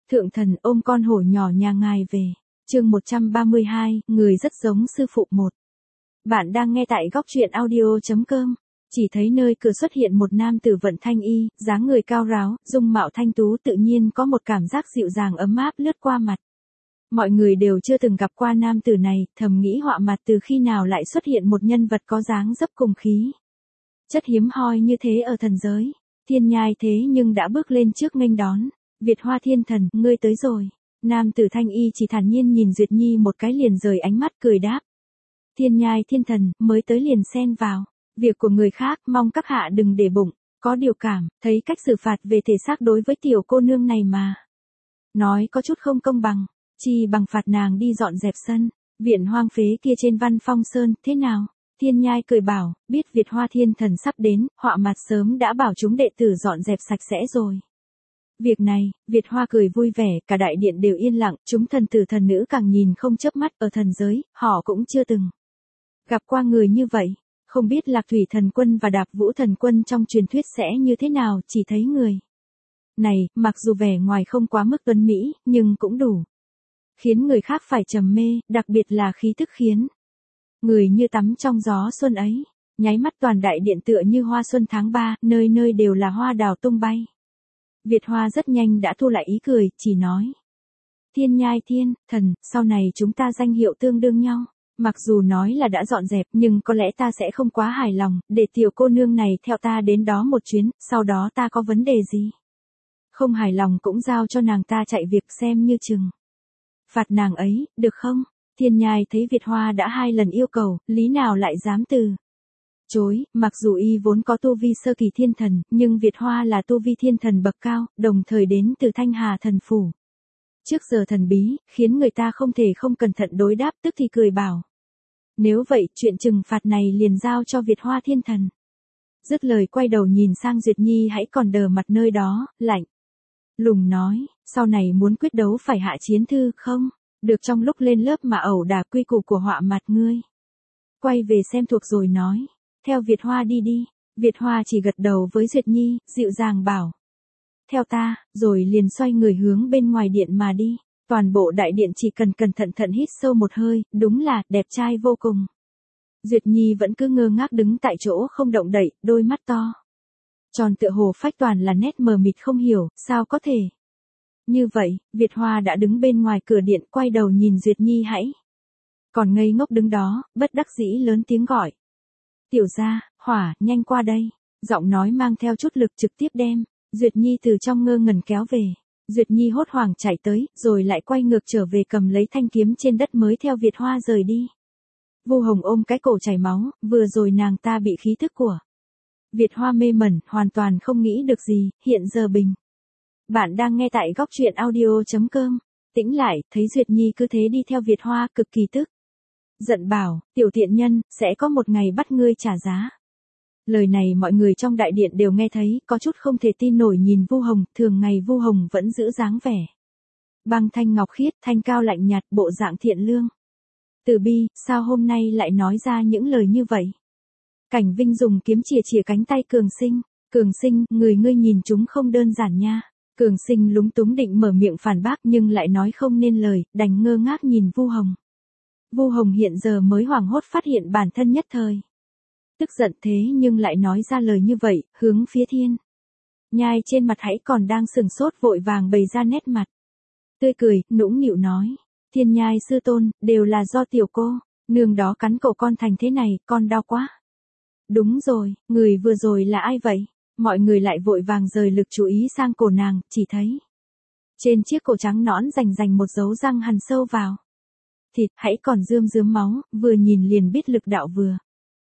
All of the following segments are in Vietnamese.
Thượng thần ôm con hổ nhỏ nhà ngài về. Chương 132, người rất giống sư phụ 1. Bạn đang nghe tại góc truyện audio.com. Chỉ thấy nơi cửa xuất hiện một nam tử vận thanh y, dáng người cao ráo, dung mạo thanh tú, tự nhiên có một cảm giác dịu dàng ấm áp lướt qua mặt. Mọi người đều chưa từng gặp qua nam tử này, thầm nghĩ họa mặt từ khi nào lại xuất hiện một nhân vật có dáng dấp cùng khí. Chất hiếm hoi như thế ở thần giới. Thiên Nhai thế nhưng đã bước lên trước nghênh đón. Việt Hoa Thiên Thần, ngươi tới rồi. Nam tử thanh y chỉ thản nhiên nhìn Duyệt Nhi một cái liền rời ánh mắt cười đáp. Thiên Nhai Thiên Thần, mới tới liền xen vào. Việc của người khác, mong các hạ đừng để bụng. Có điều cảm, thấy cách xử phạt về thể xác đối với tiểu cô nương này mà. Nói có chút không công bằng. Chi bằng phạt nàng đi dọn dẹp sân. Viện hoang phế kia trên Văn Phong Sơn, thế nào? Thiên Nhai cười bảo, biết Việt Hoa Thiên Thần sắp đến, họa mặt sớm đã bảo chúng đệ tử dọn dẹp sạch sẽ rồi. Việc này, Việt Hoa cười vui vẻ, cả đại điện đều yên lặng, chúng thần tử thần nữ càng nhìn không chớp mắt, ở thần giới, họ cũng chưa từng gặp qua người như vậy. Không biết Lạc Thủy Thần Quân và Đạp Vũ Thần Quân trong truyền thuyết sẽ như thế nào, chỉ thấy người này, mặc dù vẻ ngoài không quá mức tuấn mỹ, nhưng cũng đủ khiến người khác phải trầm mê, đặc biệt là khí tức khiến người như tắm trong gió xuân ấy. Nháy mắt toàn đại điện tựa như hoa xuân tháng 3, nơi nơi đều là hoa đào tung bay. Việt Hoa rất nhanh đã thu lại ý cười, chỉ nói. Thiên Nhai Thiên Thần, sau này chúng ta danh hiệu tương đương nhau. Mặc dù nói là đã dọn dẹp, nhưng có lẽ ta sẽ không quá hài lòng, để tiểu cô nương này theo ta đến đó một chuyến, sau đó ta có vấn đề gì. Không hài lòng cũng giao cho nàng ta chạy việc xem như chừng. Phạt nàng ấy, được không? Thiên Nhai thấy Việt Hoa đã 2 lần yêu cầu, lý nào lại dám từ chối, mặc dù y vốn có tu vi sơ kỳ thiên thần, nhưng Việt Hoa là tu vi thiên thần bậc cao, đồng thời đến từ Thanh Hà thần phủ. Trước giờ thần bí, khiến người ta không thể không cẩn thận đối đáp, tức thì cười bảo. Nếu vậy, chuyện trừng phạt này liền giao cho Việt Hoa Thiên Thần. Dứt lời quay đầu nhìn sang Duyệt Nhi hãy còn đờ mặt nơi đó, lạnh lùng nói, sau này muốn quyết đấu phải hạ chiến thư không? Được trong lúc lên lớp mà ẩu đả quy củ của họa mặt ngươi. Quay về xem thuộc rồi nói. Theo Việt Hoa đi đi. Việt Hoa chỉ gật đầu với Duyệt Nhi, dịu dàng bảo. Theo ta, rồi liền xoay người hướng bên ngoài điện mà đi. Toàn bộ đại điện chỉ cần cẩn thận hít sâu một hơi, đúng là đẹp trai vô cùng. Duyệt Nhi vẫn cứ ngơ ngác đứng tại chỗ không động đậy, đôi mắt to tròn tựa hồ phách toàn là nét mờ mịt không hiểu, sao có thể. Như vậy, Việt Hoa đã đứng bên ngoài cửa điện quay đầu nhìn Duyệt Nhi hãy. Còn ngây ngốc đứng đó, bất đắc dĩ lớn tiếng gọi. Tiểu gia, Hỏa, nhanh qua đây. Giọng nói mang theo chút lực trực tiếp đem Duyệt Nhi từ trong ngơ ngẩn kéo về. Duyệt Nhi hốt hoảng chạy tới, rồi lại quay ngược trở về cầm lấy thanh kiếm trên đất mới theo Việt Hoa rời đi. Vu Hồng ôm cái cổ chảy máu, vừa rồi nàng ta bị khí thức của Việt Hoa mê mẩn, hoàn toàn không nghĩ được gì, hiện giờ bình. Bạn đang nghe tại góc truyện audio.com. Tĩnh lại, thấy Duyệt Nhi cứ thế đi theo Việt Hoa, cực kỳ tức giận bảo, tiểu tiện nhân, sẽ có một ngày bắt ngươi trả giá. Lời này mọi người trong đại điện đều nghe thấy, có chút không thể tin nổi nhìn Vu Hồng, thường ngày Vu Hồng vẫn giữ dáng vẻ băng thanh ngọc khiết, thanh cao lạnh nhạt, bộ dạng thiện lương. Từ bi, sao hôm nay lại nói ra những lời như vậy? Cảnh Vinh dùng kiếm chìa cánh tay Cường Sinh, người ngươi nhìn chúng không đơn giản nha. Cường Sinh lúng túng định mở miệng phản bác nhưng lại nói không nên lời, đành ngơ ngác nhìn Vu Hồng. Vu Hồng hiện giờ mới hoảng hốt phát hiện bản thân nhất thời tức giận thế nhưng lại nói ra lời như vậy, hướng phía Thiên Nhai trên mặt hãy còn đang sừng sốt vội vàng bày ra nét mặt tươi cười, nũng nịu nói. Thiên Nhai sư tôn, đều là do tiểu cô nương đó cắn cổ con thành thế này, con đau quá. Đúng rồi, người vừa rồi là ai vậy? Mọi người lại vội vàng rời lực chú ý sang cổ nàng, chỉ thấy trên chiếc cổ trắng nõn rành một dấu răng hằn sâu vào thịt, hãy còn rướm máu, vừa nhìn liền biết lực đạo vừa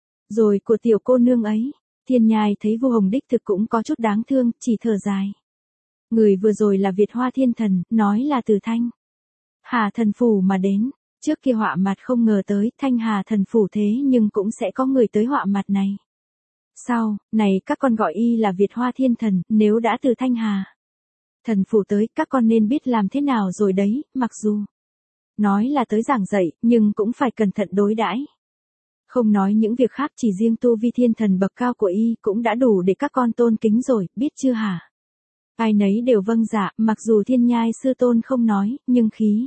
rồi của tiểu cô nương ấy. Thiên Nhai thấy Vu Hồng đích thực cũng có chút đáng thương, chỉ thở dài. Người vừa rồi là Việt Hoa Thiên Thần, nói là từ Thanh Hà thần phủ mà đến. Trước kia họa mặt không ngờ tới Thanh Hà thần phủ thế nhưng cũng sẽ có người tới họa mặt này. Sau, này các con gọi y là Việt Hoa Thiên Thần, nếu đã từ Thanh Hà thần phủ tới, các con nên biết làm thế nào rồi đấy, mặc dù nói là tới giảng dạy, nhưng cũng phải cẩn thận đối đãi. Không nói những việc khác, chỉ riêng tu vi thiên thần bậc cao của y cũng đã đủ để các con tôn kính rồi, biết chưa hả? Ai nấy đều vâng dạ, mặc dù Thiên Nhai sư tôn không nói, nhưng khí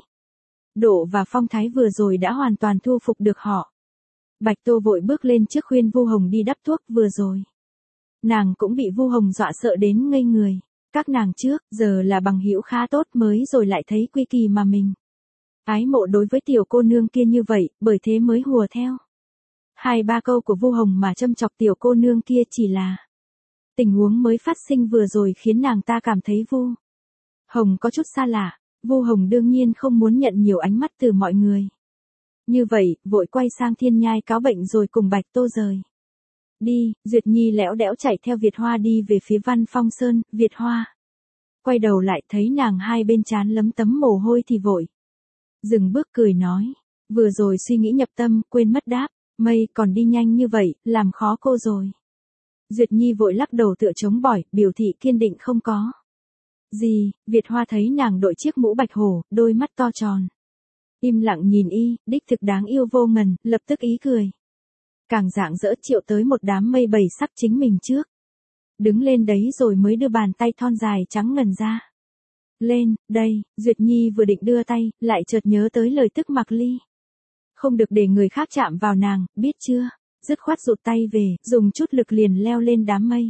độ và phong thái vừa rồi đã hoàn toàn thu phục được họ. Bạch Tô vội bước lên trước khuyên Vu Hồng đi đắp thuốc, vừa rồi nàng cũng bị Vu Hồng dọa sợ đến ngây người. Các nàng trước giờ là bằng hữu khá tốt, mới rồi lại thấy quy kỳ mà mình ái mộ đối với tiểu cô nương kia như vậy, bởi thế mới hùa theo. 2-3 câu của Vu Hồng mà châm chọc tiểu cô nương kia chỉ là tình huống mới phát sinh vừa rồi khiến nàng ta cảm thấy Vu Hồng có chút xa lạ. Vu Hồng đương nhiên không muốn nhận nhiều ánh mắt từ mọi người. Như vậy, vội quay sang Thiên Nhai cáo bệnh rồi cùng Bạch Tô rời đi. Duyệt Nhi lẽo đẽo chạy theo Việt Hoa đi về phía Văn Phong Sơn. Việt Hoa quay đầu lại thấy nàng hai bên trán lấm tấm mồ hôi thì vội dừng bước cười nói, vừa rồi suy nghĩ nhập tâm, quên mất đáp, mây còn đi nhanh như vậy, làm khó cô rồi. Duyệt Nhi vội lắc đầu tựa chống bỏi, biểu thị kiên định không có gì. Việt Hoa thấy nàng đội chiếc mũ bạch hổ, đôi mắt to tròn im lặng nhìn y, đích thực đáng yêu vô ngần, lập tức ý cười càng rạng rỡ, triệu tới một đám mây bảy sắc chính mình trước. Đứng lên đấy rồi mới đưa bàn tay thon dài trắng ngần ra. Lên, đây. Duyệt Nhi vừa định đưa tay, lại chợt nhớ tới lời tức Mạc Ly. Không được để người khác chạm vào nàng, biết chưa? Dứt khoát rụt tay về, dùng chút lực liền leo lên đám mây.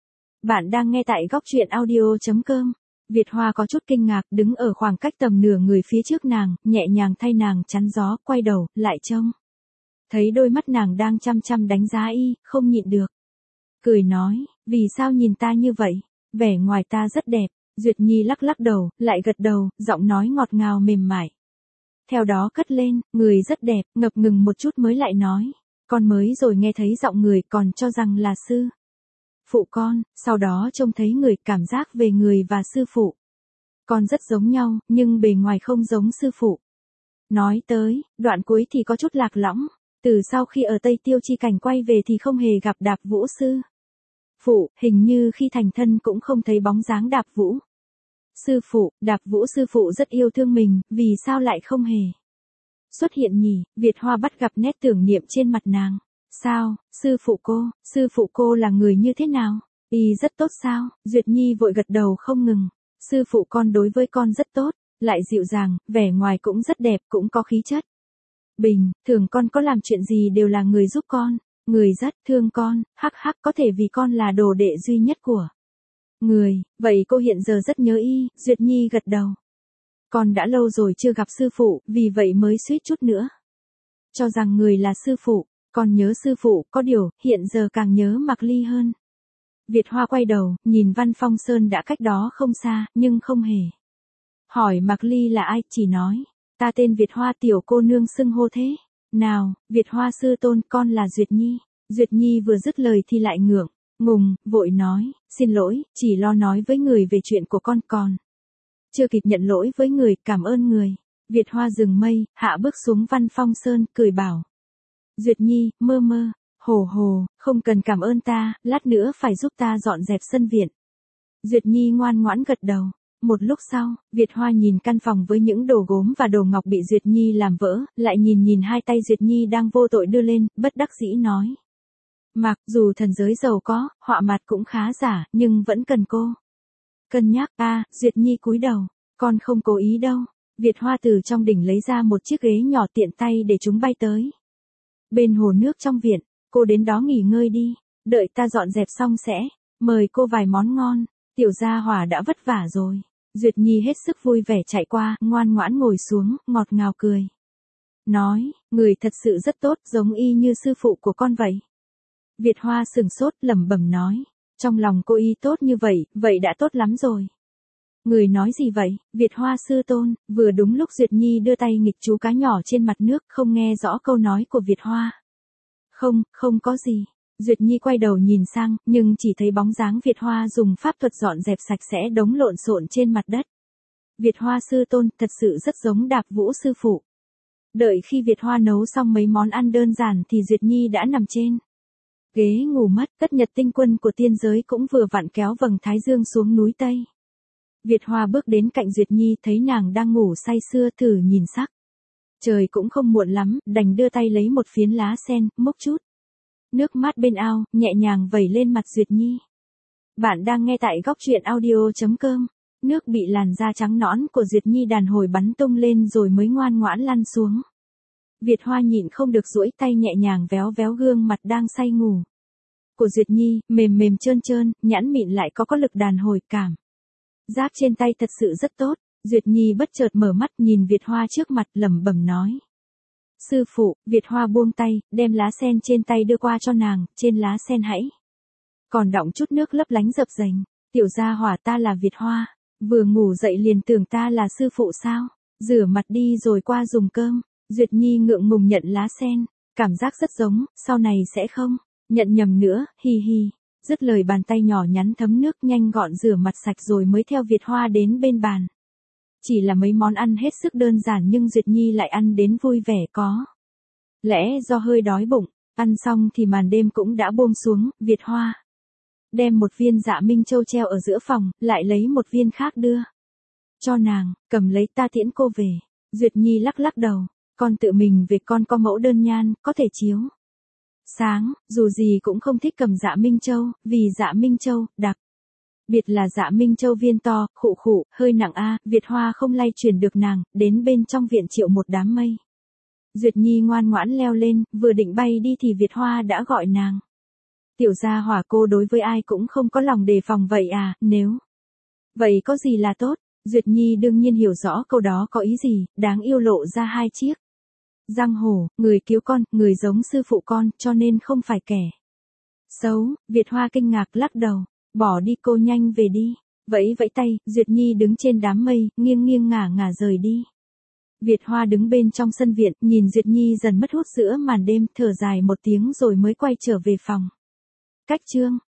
Bạn đang nghe tại góc truyện audio.com. Việt Hoa có chút kinh ngạc, đứng ở khoảng cách tầm nửa người phía trước nàng, nhẹ nhàng thay nàng chắn gió, quay đầu, lại trông thấy đôi mắt nàng đang chăm chăm đánh giá y, không nhịn được cười nói, vì sao nhìn ta như vậy? Vẻ ngoài ta rất đẹp. Duyệt Nhi lắc lắc đầu, lại gật đầu, giọng nói ngọt ngào mềm mại. Theo đó cất lên, người rất đẹp, ngập ngừng một chút mới lại nói, con mới rồi nghe thấy giọng người còn cho rằng là sư phụ con, sau đó trông thấy người, cảm giác về người và sư phụ con rất giống nhau, nhưng bề ngoài không giống sư phụ. Nói tới, đoạn cuối thì có chút lạc lõng, từ sau khi ở Tây Tiêu Chi Cảnh quay về thì không hề gặp Đạp Vũ sư phụ, hình như khi thành thân cũng không thấy bóng dáng Đạp Vũ sư phụ. Đạp Vũ sư phụ rất yêu thương mình, vì sao lại không hề xuất hiện nhỉ? Việt Hoa bắt gặp nét tưởng niệm trên mặt nàng. Sao, sư phụ cô là người như thế nào? Y rất tốt sao? Duyệt Nhi vội gật đầu không ngừng. Sư phụ con đối với con rất tốt, lại dịu dàng, vẻ ngoài cũng rất đẹp, cũng có khí chất bình thường, con có làm chuyện gì đều là người giúp con, người rất thương con, hắc hắc, có thể vì con là đồ đệ duy nhất của người, vậy cô hiện giờ rất nhớ y. Duyệt Nhi gật đầu. Con đã lâu rồi chưa gặp sư phụ, vì vậy mới suýt chút nữa cho rằng người là sư phụ. Con nhớ sư phụ, có điều, hiện giờ càng nhớ Mạc Ly hơn. Việt Hoa quay đầu, nhìn Văn Phong Sơn đã cách đó không xa, nhưng không hề hỏi Mạc Ly là ai, chỉ nói, ta tên Việt Hoa, tiểu cô nương xưng hô thế nào? Việt Hoa sư tôn, con là Duyệt Nhi. Duyệt Nhi vừa dứt lời thì lại ngượng ngùng, vội nói, xin lỗi, chỉ lo nói với người về chuyện của con, còn chưa kịp nhận lỗi với người, cảm ơn người. Việt Hoa dừng mây, hạ bước xuống Văn Phong Sơn, cười bảo Duyệt Nhi, mơ mơ, hồ hồ, không cần cảm ơn ta, lát nữa phải giúp ta dọn dẹp sân viện. Duyệt Nhi ngoan ngoãn gật đầu. Một lúc sau, Việt Hoa nhìn căn phòng với những đồ gốm và đồ ngọc bị Duyệt Nhi làm vỡ, lại nhìn hai tay Duyệt Nhi đang vô tội đưa lên, bất đắc dĩ nói. Mặc dù thần giới giàu có, họa mặt cũng khá giả, nhưng vẫn cần cô cân nhắc. Duyệt Nhi cúi đầu, con không cố ý đâu. Việt Hoa từ trong đỉnh lấy ra một chiếc ghế nhỏ tiện tay để chúng bay tới bên hồ nước trong viện. Cô đến đó nghỉ ngơi đi, đợi ta dọn dẹp xong sẽ mời cô vài món ngon. Tiểu gia hỏa đã vất vả rồi. Duyệt Nhi hết sức vui vẻ chạy qua, ngoan ngoãn ngồi xuống, ngọt ngào cười nói, người thật sự rất tốt, giống y như sư phụ của con vậy. Việt Hoa sừng sốt, lẩm bẩm nói, trong lòng cô y tốt như vậy, vậy đã tốt lắm rồi. Người nói gì vậy? Việt Hoa sư tôn. Vừa đúng lúc Duyệt Nhi đưa tay nghịch chú cá nhỏ trên mặt nước, không nghe rõ câu nói của Việt Hoa. Không có gì. Duyệt Nhi quay đầu nhìn sang, nhưng chỉ thấy bóng dáng Việt Hoa dùng pháp thuật dọn dẹp sạch sẽ đống lộn xộn trên mặt đất. Việt Hoa sư tôn, thật sự rất giống Đạp Vũ sư phụ. Đợi khi Việt Hoa nấu xong mấy món ăn đơn giản thì Duyệt Nhi đã nằm trên ghế ngủ mất. Tất Nhật tinh quân của tiên giới cũng vừa vặn kéo vầng thái dương xuống núi Tây. Việt Hoa bước đến cạnh Duyệt Nhi, thấy nàng đang ngủ say sưa, thử nhìn sắc trời cũng không muộn lắm, đành đưa tay lấy một phiến lá sen, múc chút nước mát bên ao, nhẹ nhàng vẩy lên mặt Duyệt Nhi. Bạn đang nghe tại góc truyện audio.com. Nước bị làn da trắng nõn của Duyệt Nhi đàn hồi bắn tung lên rồi mới ngoan ngoãn lăn xuống. Việt Hoa nhịn không được duỗi tay nhẹ nhàng véo véo gương mặt đang say ngủ của Duyệt Nhi, mềm mềm trơn trơn, nhẵn mịn lại có lực đàn hồi cảm. Giác trên tay thật sự rất tốt. Duyệt Nhi bất chợt mở mắt nhìn Việt Hoa trước mặt lẩm bẩm nói. Sư phụ. Việt Hoa buông tay, đem lá sen trên tay đưa qua cho nàng, trên lá sen hãy còn đọng chút nước lấp lánh dập dềnh. Tiểu gia hỏa, ta là Việt Hoa, vừa ngủ dậy liền tưởng ta là sư phụ sao? Rửa mặt đi rồi qua dùng cơm. Duyệt Nhi ngượng ngùng nhận lá sen, cảm giác rất giống, sau này sẽ không nhận nhầm nữa, hi hi. Dứt lời bàn tay nhỏ nhắn thấm nước nhanh gọn rửa mặt sạch rồi mới theo Việt Hoa đến bên bàn. Chỉ là mấy món ăn hết sức đơn giản nhưng Duyệt Nhi lại ăn đến vui vẻ, có lẽ do hơi đói bụng. Ăn xong thì màn đêm cũng đã buông xuống. Việt Hoa đem một viên Dạ Minh Châu treo ở giữa phòng, lại lấy một viên khác đưa cho nàng, cầm lấy, ta tiễn cô về. Duyệt Nhi lắc lắc đầu, con tự mình về, con có mẫu đơn nhan, có thể chiếu sáng, dù gì cũng không thích cầm Dạ Minh Châu, vì Dạ Minh Châu, đặc biệt là Dạ Minh Châu viên to, khụ khụ, hơi nặng a. Việt Hoa không lay chuyển được nàng, đến bên trong viện triệu một đám mây. Duyệt Nhi ngoan ngoãn leo lên, vừa định bay đi thì Việt Hoa đã gọi nàng. Tiểu gia hỏa, cô đối với ai cũng không có lòng đề phòng vậy à? Nếu vậy có gì là tốt? Duyệt Nhi đương nhiên hiểu rõ câu đó có ý gì, đáng yêu lộ ra hai chiếc răng hổ, người cứu con, người giống sư phụ con, cho nên không phải kẻ xấu. Việt Hoa kinh ngạc lắc đầu, bỏ đi, cô nhanh về đi. Vẫy vẫy tay, Duyệt Nhi đứng trên đám mây, nghiêng nghiêng ngả ngả rời đi. Việt Hoa đứng bên trong sân viện, nhìn Duyệt Nhi dần mất hút giữa màn đêm, thở dài một tiếng rồi mới quay trở về phòng. Cách chương